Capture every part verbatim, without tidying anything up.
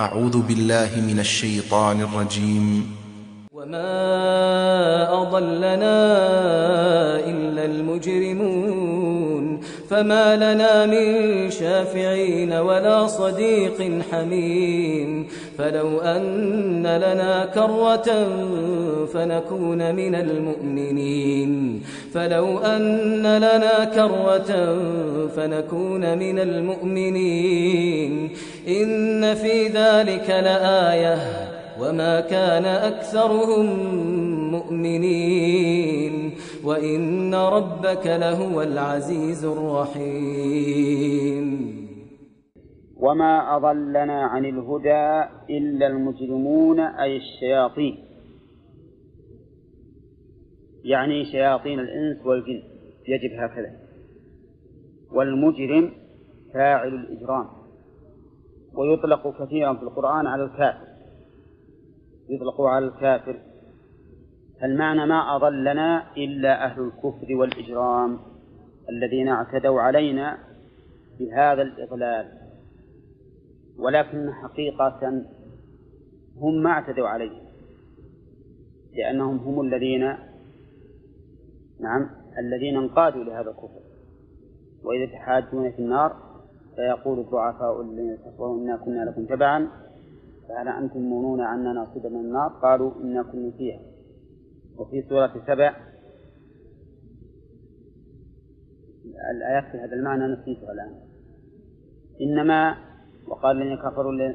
أعوذ بالله من الشيطان الرجيم. وما أضلنا إلا المجرمون فما لنا من شافعين ولا صديق حميم فلو أن لنا كرة فنكون من المؤمنين فلو أن لنا كرة فنكون من المؤمنين إن في ذلك لآية وما كان أكثرهم مؤمنين وإن ربك لهو العزيز الرحيم. وما أضلنا عن الهدى إلا المجرمون أي الشياطين، يعني شياطين الإنس والجن، يجب هكذا. والمجرم فاعل الإجرام، ويطلق كثيرا في القرآن على الكافر، يطلق على الكافر. فالمعنى ما أضلنا إلا أهل الكفر والإجرام الذين اعتدوا علينا بهذا الإضلال، ولكن حقيقة هم ما اعتدوا عليه، لأنهم هم الذين نعم الذين انقادوا لهذا الكفر. وإذا تحاجون في النار فيقول الضعفاء الذين كفروا إنا كنا لكم تبعا فهل أنتم مؤمنون أننا نصيب من النار قالوا إنا كنا فيها. وفي سورة سبع الآيات في هذا المعنى نسيتها الآن. إنما وقال الذين كفروا لن...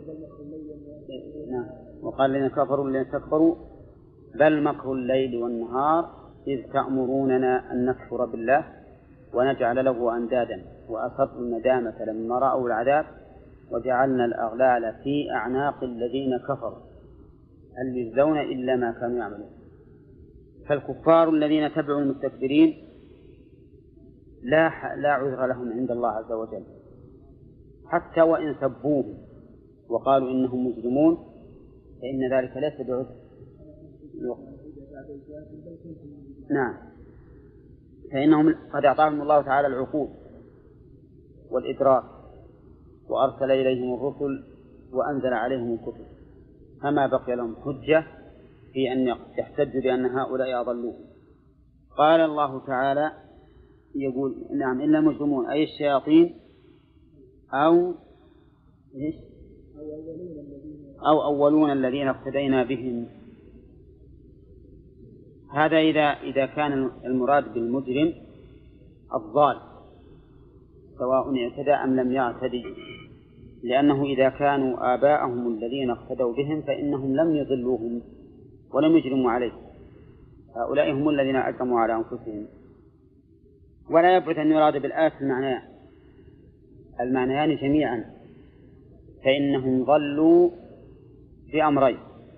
نعم. وقال الذين كفروا لن تكفروا بل مكر الليل والنهار إذ تأمروننا أن نكفر بالله ونجعل له أندادا وأسروا الندامة لما رأوا العذاب وجعلنا الأغلال في أعناق الذين كفروا هل يجزون إلا ما كانوا يعملون. فالكفار الذين تبعوا المستكبرين لا لا عذر لهم عند الله عز وجل، حتى وإن سبوهم وقالوا إنهم مجرمون فإن ذلك ليس بعذر. نعم، فإنهم قد أعطاهم الله تعالى العقول والإدراك وأرسل إليهم الرسل وأنزل عليهم الكتب، فما بقي لهم حجة في أن يحتجوا بأن هؤلاء أضلوهم. قال الله تعالى يقول نعم إلا المجرمون أي الشياطين أو إيش أو أولون الذين اقتدينا بهم. هذا إذا إذا كان المراد بالمجرم الضال سواء اعتدى أم لم يعتدي، لأنه إذا كانوا آباءهم الذين اقتدوا بهم فإنهم لم يضلوهم ولم يجرموا عليه، هؤلاء هم الذين أجرموا على أنفسهم. ولا يبعد أن يراد بالآية المعنيان المعنيان جميعا، فإنهم ضلوا بأمرين: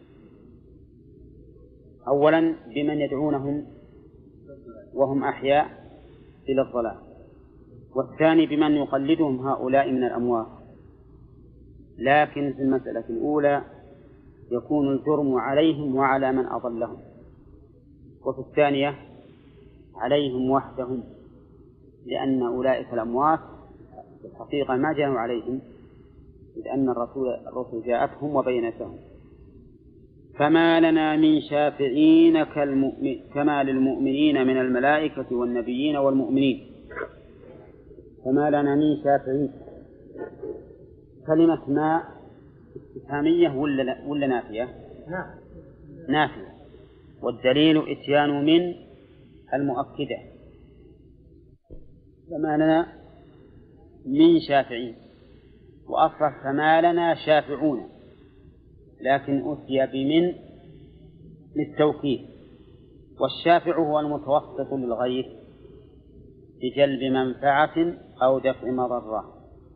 أولا بمن يدعونهم وهم أحياء إلى الضلال، والثاني بمن يقلدهم هؤلاء من الأموات. لكن في المسألة الأولى يكون الجرم عليهم وعلى من أضلهم، وفي الثانية عليهم وحدهم، لأن أولئك الأموات في الحقيقة ما جاءوا عليهم، لأن الرسول الرسل جاءتهم وبينتهم. فما لنا من شافعين كالمؤمن كما للمؤمنين من الملائكة والنبيين والمؤمنين. فما لنا من شافعين، كلمة ما استفهامية ولا ولا نافية؟ نافية، والدليل إتيان من المؤكدة. فما لنا من شافعين، وأصرف فما لنا شافعون، لكن أتي بمن للتوكيد. والشافع هو المتوسط للغير بجلب منفعة أو دفع مضرة.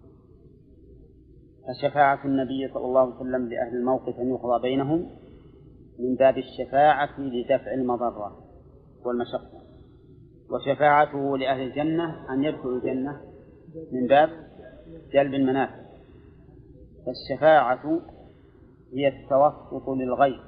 فشفاعة النبي صلى الله عليه وسلم لأهل الموقف أن يقضى بينهم من باب الشفاعة لدفع المضرة والمشقة، وشفاعته لأهل الجنة أن يدخلوا الجنة من باب جلب المنافع. فالشفاعة هي التوسط للغير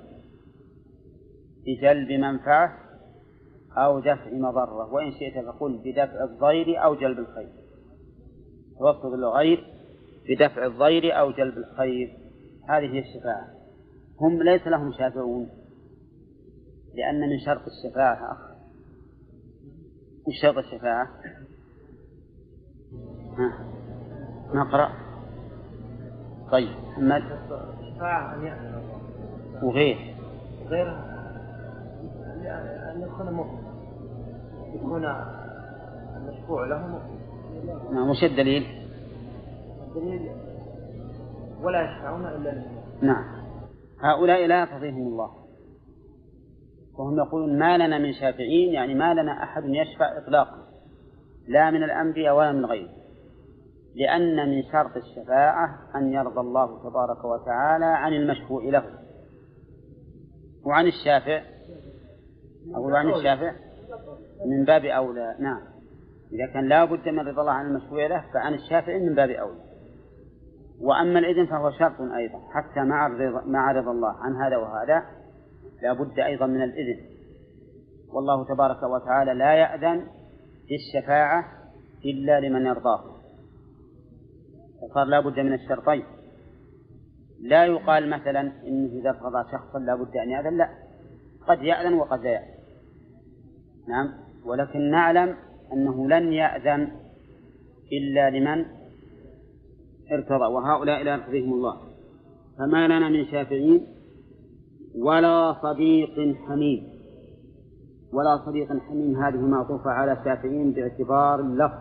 بجلب منفعة أو دفع مضرة، وإن شئت فقل بدفع الضير أو جلب الخير. توسط للغير بدفع الضير أو جلب الخير. هذه هي الشفاعة. هم ليس لهم شافعون، لأن من شرط الشفاعة أخ وش شرط الشفاعة؟ ها نقرأ. طيب محمد. الشفاعة أن يأتي وغير غير أن يكون مؤمن، يكون المشفوع له مؤمن. نعم. وش الدليل؟ الدليل ولا يشفعون إلا لله. نعم. هؤلاء لا يرضيهم الله، وهم يقولون ما لنا من شافعين، يعني ما لنا أحد يشفع إطلاقا، لا من الأنبياء ولا من غيره، لأن من شرط الشفاعة أن يرضى الله تبارك وتعالى عن المشفوع له. وعن الشافع أقول عن الشافع من باب أولى. نعم. إذا كان لا بد من رضا الله عن المشفوع له فعن الشافع من باب أولى. وأما الإذن فهو شرط أيضا، حتى مع رضا, مع رضا الله عن هذا وهذا لا بد أيضا من الإذن، والله تبارك وتعالى لا يأذن في الشفاعة إلا لمن يرضاه، فصار لا بد من الشرطين. لا يقال مثلا إنه إذا ارتضى شخصا لا بد أن يأذن، لا، قد يأذن وقد لا يأذن. نعم. ولكن نعلم أنه لن يأذن إلا لمن ارتضى، وهؤلاء لا يرتضيهم الله. فما لنا من شافعين ولا صديق حميم. ولا صديق حميم هذه معطوفة على شافعين باعتبار اللفظ،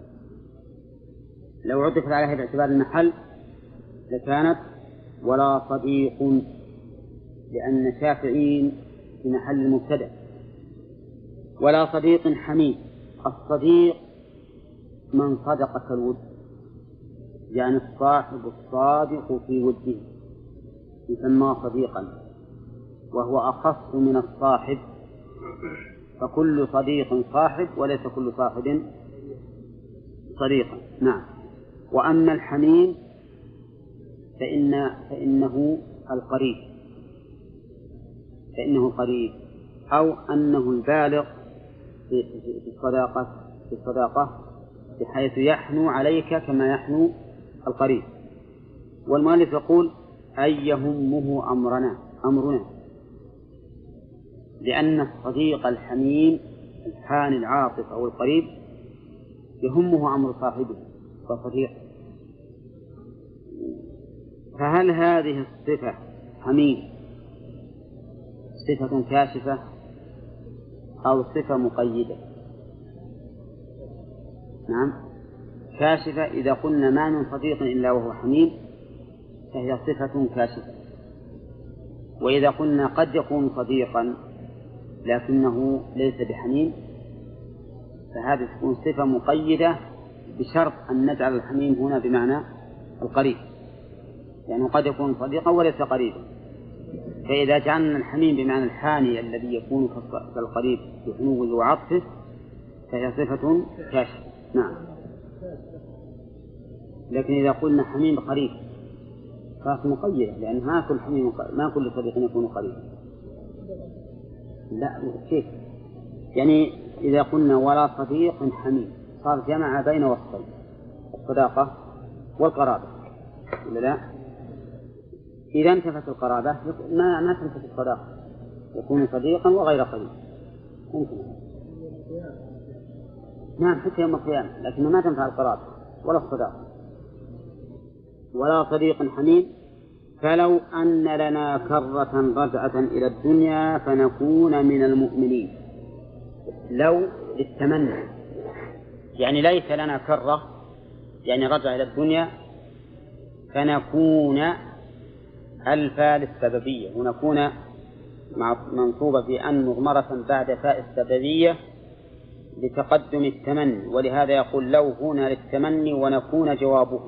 لو عطفت عليها باعتبار المحل لكانت ولا صديق، لأن شافعين في محل المبتدأ. ولا صديق حميم. الصديق من صدقك الود، يعني الصاحب الصادق في وده يسمى صديقا، وهو أخص من الصاحب، فكل صديق صاحب وليس كل صاحب صديقا. نعم. وأما الحميم فإن فإنه القريب، فإنه قريب، أو أنه البالغ في الصداقة في الصداقة بحيث يحنو عليك كما يحنو القريب. والمؤلف يقول أي يهمه أمرنا أمرنا لأن الصديق الحميم الحان العاطف أو القريب يهمه أمر صاحبه وصديقه. فهل هذه الصفة حميم صفة كاشفة أو صفة مقيدة؟ نعم، كاشفة. إذا قلنا ما من صديق إلا وهو حميم فهي صفة كاشفة. وإذا قلنا قد يكون صديقا لكنه ليس بحميم فهذه تكون صفة مقيدة بشرط أن نجعل الحميم هنا بمعنى القريب، يعني قد يكون صديقا وليس قريبا. فإذا جعلنا الحميم بمعنى الحاني الذي يكون كالقريب بحنوه وعطفه فهي صفة كاشفة. نعم. لكن إذا قلنا حميم قريب فهي مقيدة، لأن ما كل حميم ما كل صديق يكون قريبا. لا كيف؟ يعني إذا قلنا ولا صديق حميم صار جمع بين وصفين، الصداقة والقرابة، ولا لا؟ إذا انتفت القرابة ما ما تنتفت الصداقة، يكون صديقا وغير قريب. ممكن. نعم حتى يوم القيامة، لكن ما تنفع القرابة ولا الصداقة. ولا صديق حميم فلو أن لنا كرة رجعة إلى الدنيا فنكون من المؤمنين. لو للتمني، يعني ليس لنا كرة يعني رجع إلى الدنيا فنكون الفاء للسببية، ونكون منصوبة بأن مضمرة بعد فاء السببية لتقدم التمني، ولهذا يقول لو هنا للتمني ونكون جوابه.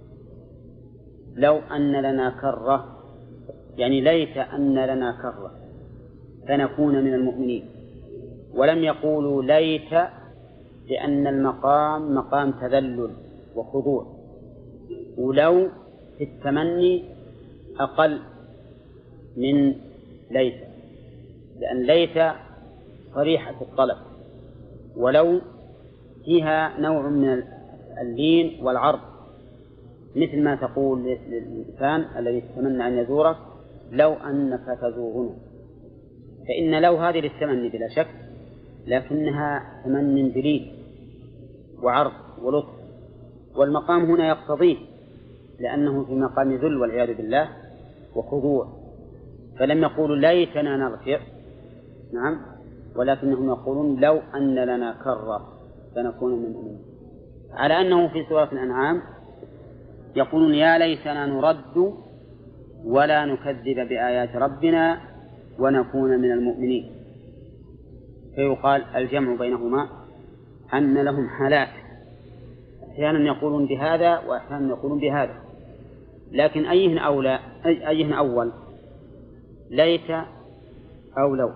لو أن لنا كرة يعني ليت أن لنا كرة فنكون من المؤمنين. ولم يقولوا ليت لأن المقام مقام تذلل وخضوع، ولو في التمني أقل من ليت، لأن ليت صريحة الطلب، ولو فيها نوع من اللين والعرض، مثل ما تقول للإنسان الذي تتمنى أن يزورك لو أنك تزورنا، فإن لو هذه للتمني بلا شك، لكنها تمن دليل وعرض ولطف، والمقام هنا يقتضيه لأنه في مقام ذل والعياذ بالله وخضوع، فلم يقولوا ليتنا نرجع، نعم، ولكنهم يقولون لو أن لنا كرة فنكون من المؤمنين، على أنه في سورة الأنعام يقولون يا ليتنا نرد ولا نكذب بآيات ربنا ونكون من المؤمنين. فيقال الجمع بينهما أن لهم حالات، أحيانا يقولون بهذا وأحيانا يقولون بهذا، لكن أيهن أولى أيهن أول، ليت أو لو؟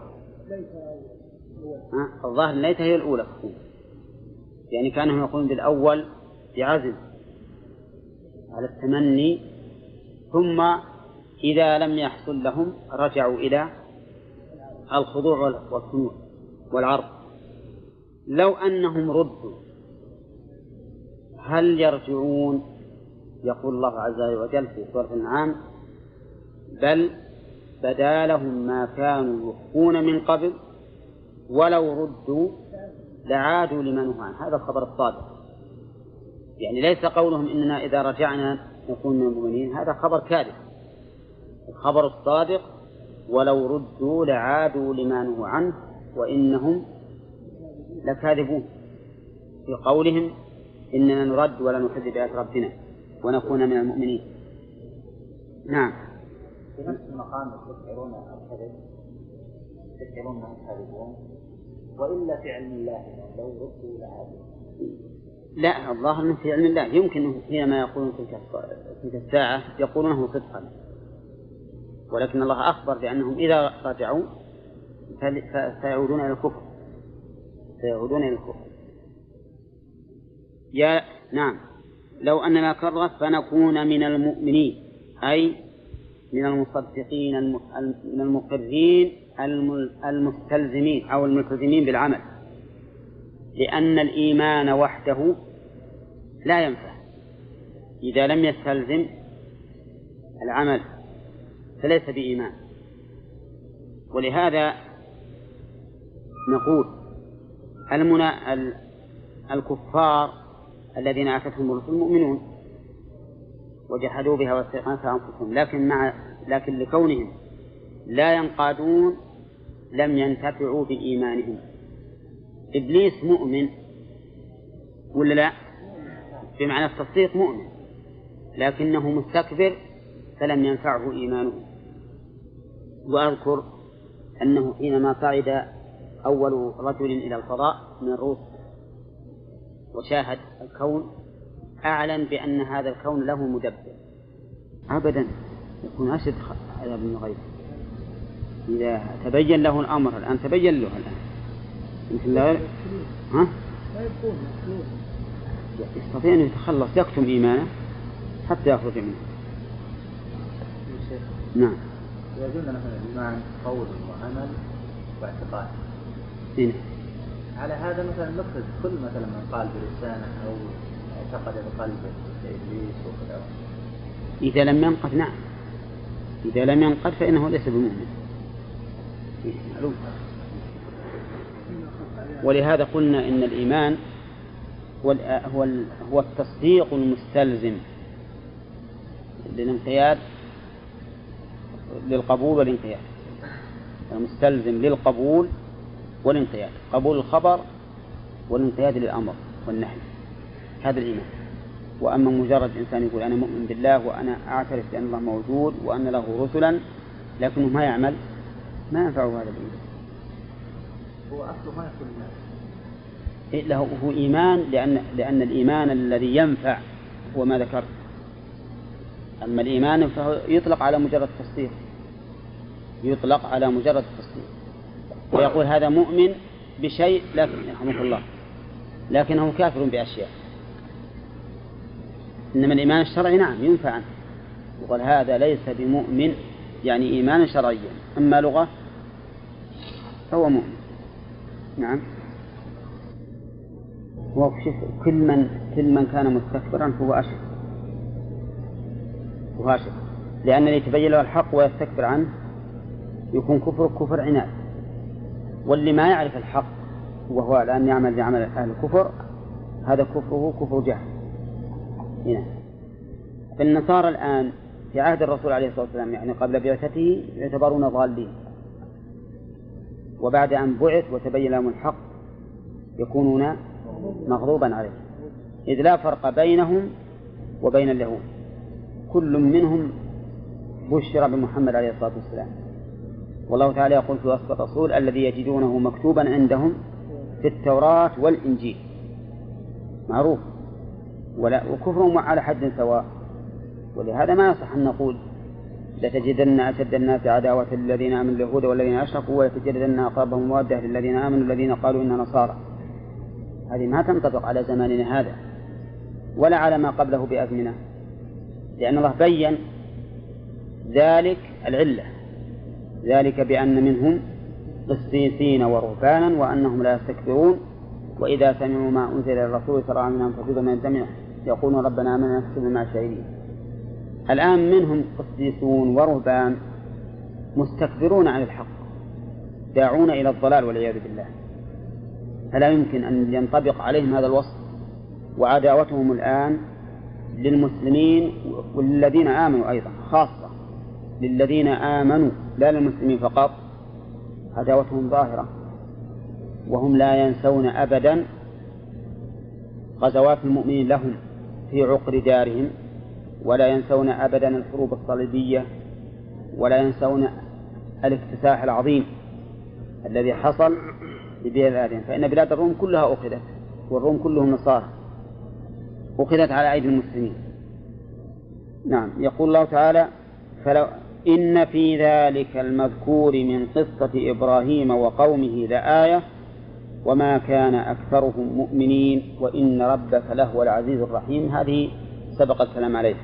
الظاهر ليت هي الأولى، يعني كانهم يقولون بالأول بعزم على التمني، ثم إذا لم يحصل لهم رجعوا إلى الخضوع والخنوع والعرض. لو أنهم ردوا هل يرجعون؟ يقول الله عز وجل في سورة الأنعام بل بدا لهم ما كانوا يخفون من قبل ولو ردوا لعادوا لما نهوا عنه. هذا الخبر الصادق، يعني ليس قولهم إننا إذا رجعنا نكون من المؤمنين، هذا خبر كاذب. الخبر الصادق ولو ردوا لعادوا لما نهوا عنه وإنهم لكاذبون في قولهم إننا نرد ولا نكذب بآيات ربنا ونكون من المؤمنين. نعم. في نفس المقام تشعرون الكذب، تشعرون أنهم كاذبون، وإلا في علم الله لو ردوا لعادوا. لا، الظاهر أنه في علم الله، يمكن حينما يقولون تلك الساعة يقولونه صدقا، ولكن الله أخبر بأنهم إذا رجعوا سيعودون إلى الكفر، سيعودون إلى الكفر. يا نعم، لو أننا كرة فنكون من المؤمنين، أي من المصدقين من المقرين المستلزمين أو الملتزمين بالعمل، لأن الإيمان وحده لا ينفع إذا لم يستلزم العمل، فليس بإيمان. ولهذا نقول المنا... الكفار الذين أتتهم الرسل مؤمنون وجحدوا بها واستيقنتها أنفسهم، لكن مع لكن لكونهم لا ينقادون لم ينتفعوا بإيمانهم. إبليس مؤمن ولا لا؟ بمعنى التصديق مؤمن، لكنه مستكبر فلم ينفعه إيمانه. وأذكر أنه حينما صعد أول رجل إلى الفضاء من الروس وشاهد الكون أعلن بأن هذا الكون له مدبر، أبدا يكون أشد عذاب من غيره إذا تبين له الأمر. الآن تبين له الآن مثل لا ها يستطيع أن يتخلص، يكتم إيمانه حتى يخرج منه. نعم. إذا قلنا مثلا الإيمان قول وعمل واعتقاد، إيه؟ على هذا مثلا نفرض كل مثلا من قال بلسانه أو اعتقد بقلبه كإبليس وكذا، إذا لم ينقض نعم، إذا لم ينقض فإنه ليس بمؤمن. معلوم. ولهذا قلنا إن الإيمان هو هو التصديق المستلزم للانقياد للقبول والانقياد، المستلزم للقبول والانقياد، قبول الخبر والانقياد للأمر والنهي، هذا الإيمان. وأما مجرد إنسان يقول أنا مؤمن بالله وأنا أعترف بأن الله موجود وأن له رسلا لكنه ما يعمل، ما ينفعه هذا الإيمان. هو أصله ما يكون إيه له هو إيمان، لأن لأن الإيمان الذي ينفع هو ما ذكر. أما الإيمان فهو يطلق على مجرد التصديق، يطلق على مجرد التصديق، ويقول هذا مؤمن بشيء لكن رحمه الله لكنه كافر بأشياء. إنما الإيمان الشرعي نعم ينفع عنه، وقال هذا ليس بمؤمن يعني إيمانا شرعيا، أما لغة فهو مؤمن. نعم. وشوف كل من كل من كان مستكبرا فهو أشد، مباشر، لأن اللي يتبين له الحق ويستكبر عنه يكون كفر كفر عناد، واللي ما يعرف الحق وهو الآن يعمل بعمل أهل الكفر هذا كفره كفر جهل. هنا في النصارى الآن في عهد الرسول عليه الصلاة والسلام يعني قبل بعثته يعتبرون ضالين، وبعد أن بعث وتبين لهم الحق يكونون مغضوبا عليه، إذ لا فرق بينهم وبين اليهود، كل منهم بشر بمحمد عليه الصلاة والسلام. والله تعالى يقول في وصف الرسول الذي يجدونه مكتوبا عندهم في التوراة والإنجيل، معروف، ولا وكفرهم على حد سواء. ولهذا ما يصح أن نقول لتجدن أشد الناس عداوة للذين آمنوا اليهود والذين أشركوا ولتجدن أقربهم مودة للذين آمنوا الذين قالوا إننا نصارى. هذه ما تنطبق على زماننا هذا ولا على ما قبله بأزمنة، لأن الله بين ذلك العلة، ذلك بأن منهم قسيسين ورهبانا وأنهم لا يستكبرون وإذا سمعوا ما أنزل إلى الرسول ترى عنهم تفيض من الدمع يقولون ربنا آمنا نكتب مع الشاهدين. الآن منهم قسيسون ورهبان مستكبرون عن الحق داعون إلى الضلال والعياذ بالله، فلا يمكن أن ينطبق عليهم هذا الوصف. وعداوتهم الآن للمسلمين والذين آمنوا أيضا، خاصة للذين آمنوا لا للمسلمين فقط، عداوتهم ظاهرة، وهم لا ينسون أبدا غزوات المؤمنين لهم في عقر دارهم، ولا ينسون أبدا الحروب الصليبية، ولا ينسون الاكتساح العظيم الذي حصل لبلاد آدم. فإن بلاد الروم كلها أخذت، والروم كلهم نصارى، أخذت على أيدي المسلمين. نعم، يقول الله تعالى فلو إن في ذلك المذكور من قصة إبراهيم وقومه لآية وما كان أكثرهم مؤمنين وإن ربك لهو العزيز الرحيم. هذه سبق الكلام عليه،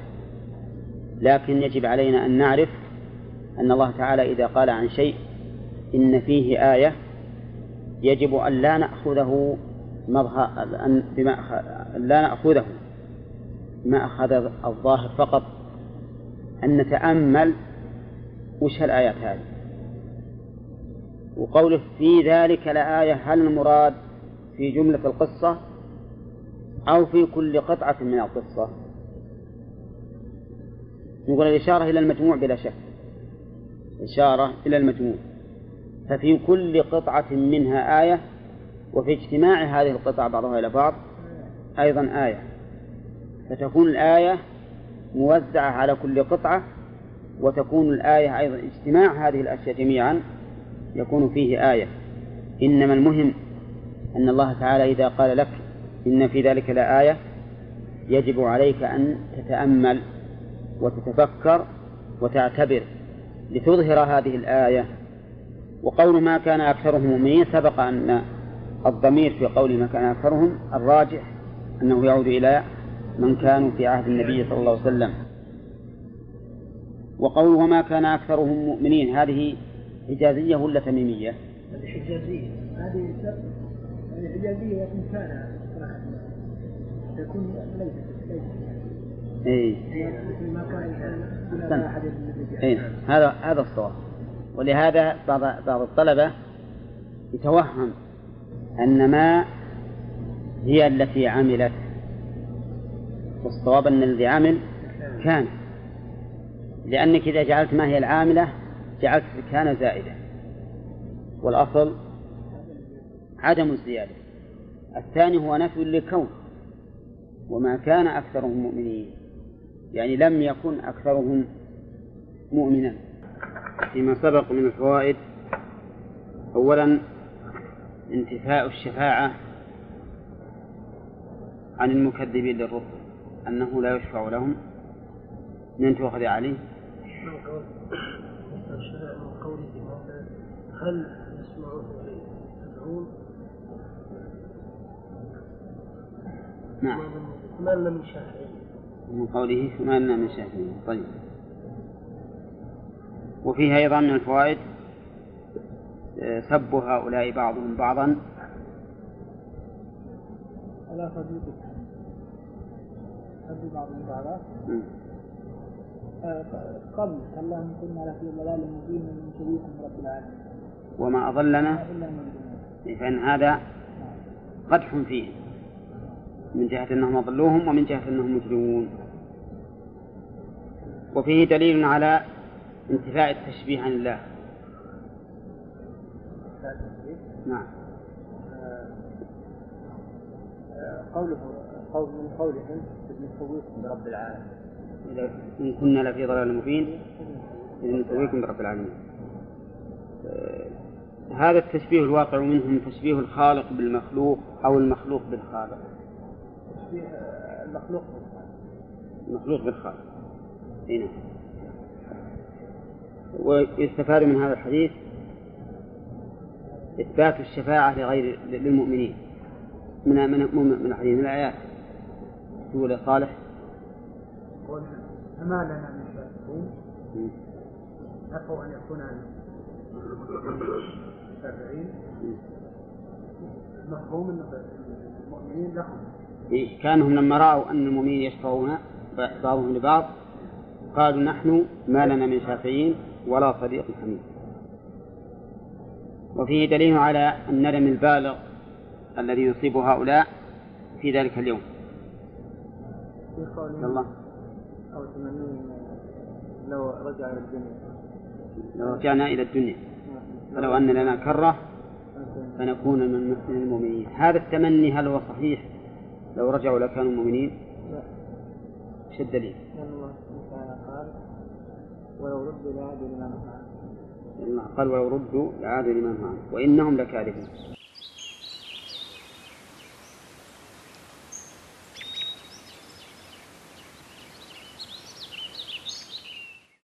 لكن يجب علينا أن نعرف أن الله تعالى إذا قال عن شيء إن فيه آية يجب أن لا نأخذه بما لا نأخذه ما أخذ الظاهر فقط، أن نتأمل وش الآيات هذه. وقوله في ذلك لآية هل المراد في جملة القصة أو في كل قطعة من القصة؟ نقول الإشارة إلى المجموع بلا شك، إشارة إلى المجموع، ففي كل قطعة منها آية، وفي اجتماع هذه القطع بعضها إلى بعض أيضا آية، فتكون الآية موزعة على كل قطعة، وتكون الآية أيضا اجتماع هذه الأشياء جميعا يكون فيه آية. إنما المهم أن الله تعالى إذا قال لك إن في ذلك لآية يجب عليك أن تتأمل وتتفكر وتعتبر لتظهر هذه الآية. وقول ما كان أكثرهم مؤمنين سبق أن الضمير في قول ما كان أكثرهم الراجح أنه يعود إلى من كانوا في عهد النبي صلى الله عليه وسلم. وقوله وما كان أكثرهم مؤمنين هذه حجازية ولا تميمية؟ هذه حجازية، هذه هذه حجازية وإن كان يكون ليس إيه. ما كان أحد إيه. هذا هذا الصواب. ولهذا بعض بعض الطلبة يتوهم أن ما هي التي عملت، والصواب أن الذي عمل كان، لأنك إذا جعلت ما هي العاملة جعلت كان زائدة، والأصل عدم الزيادة. الثاني هو نفي للكون، وما كان أكثرهم مؤمنين يعني لم يكن أكثرهم مؤمنا. فيما سبق من الفوائد، أولا انتفاء الشفاعة عن المكذبين للرسل، أنه لا يشفع لهم. من تؤخذ عليه هل يسمعون ويدعون؟ نعم، ما لنا من شافعين. من قوله ما لنا من شافعين. طيب، وفيها أيضا من الفوائد سب هؤلاء بعضهم بعضا على صديقك سب بعضهم بعضا قبل اللهم كنا لفي ضلال مبين من شريكم رب العالمين وما أضلنا فإن هذا قدح فيه من جهة أنهم أضلوهم ومن جهة أنهم مجرمون. وفيه دليل على انتفاء التشبيه عن الله. نعم. قوله قول من قولهم إذ نسويكم برب العالمين، إن كنا لفي ضلال مبين إذ نسويكم برب العالمين. هذا التشبيه الواقع منهم تشبيه الخالق بالمخلوق أو المخلوق بالخالق. تشبيه المخلوق المخلوق بالخالق. هنا ويستفاد من هذا الحديث إثبات الشفاعة لغير للمؤمنين من من من الحديث من الآيات. تقول صالح فما لنا من شافعين نفوا أن يكون شافعين مفهوم أن المؤمنين لهم. كانهم لما رأوا أن المؤمنين يشفعون بعضهم لبعض قالوا نحن ما لنا من شافعين ولا صديق حميد. وفيه دليل على الندم البالغ الذي يصيب هؤلاء في ذلك اليوم. الله أو تمنين لو رجع إلى الدنيا لو رجعنا إلى الدنيا فلو أن لنا كرة فنكون من المؤمنين. هذا التمني هل هو صحيح لو رجعوا لكانوا مؤمنين؟ لا. ايش الدليل؟ لأن الله تعالى قال ولو ردوا لعادوا لما نهوا عنه. قال ولو ردوا لعادوا لما نهوا عنه وإنهم لكاذبون.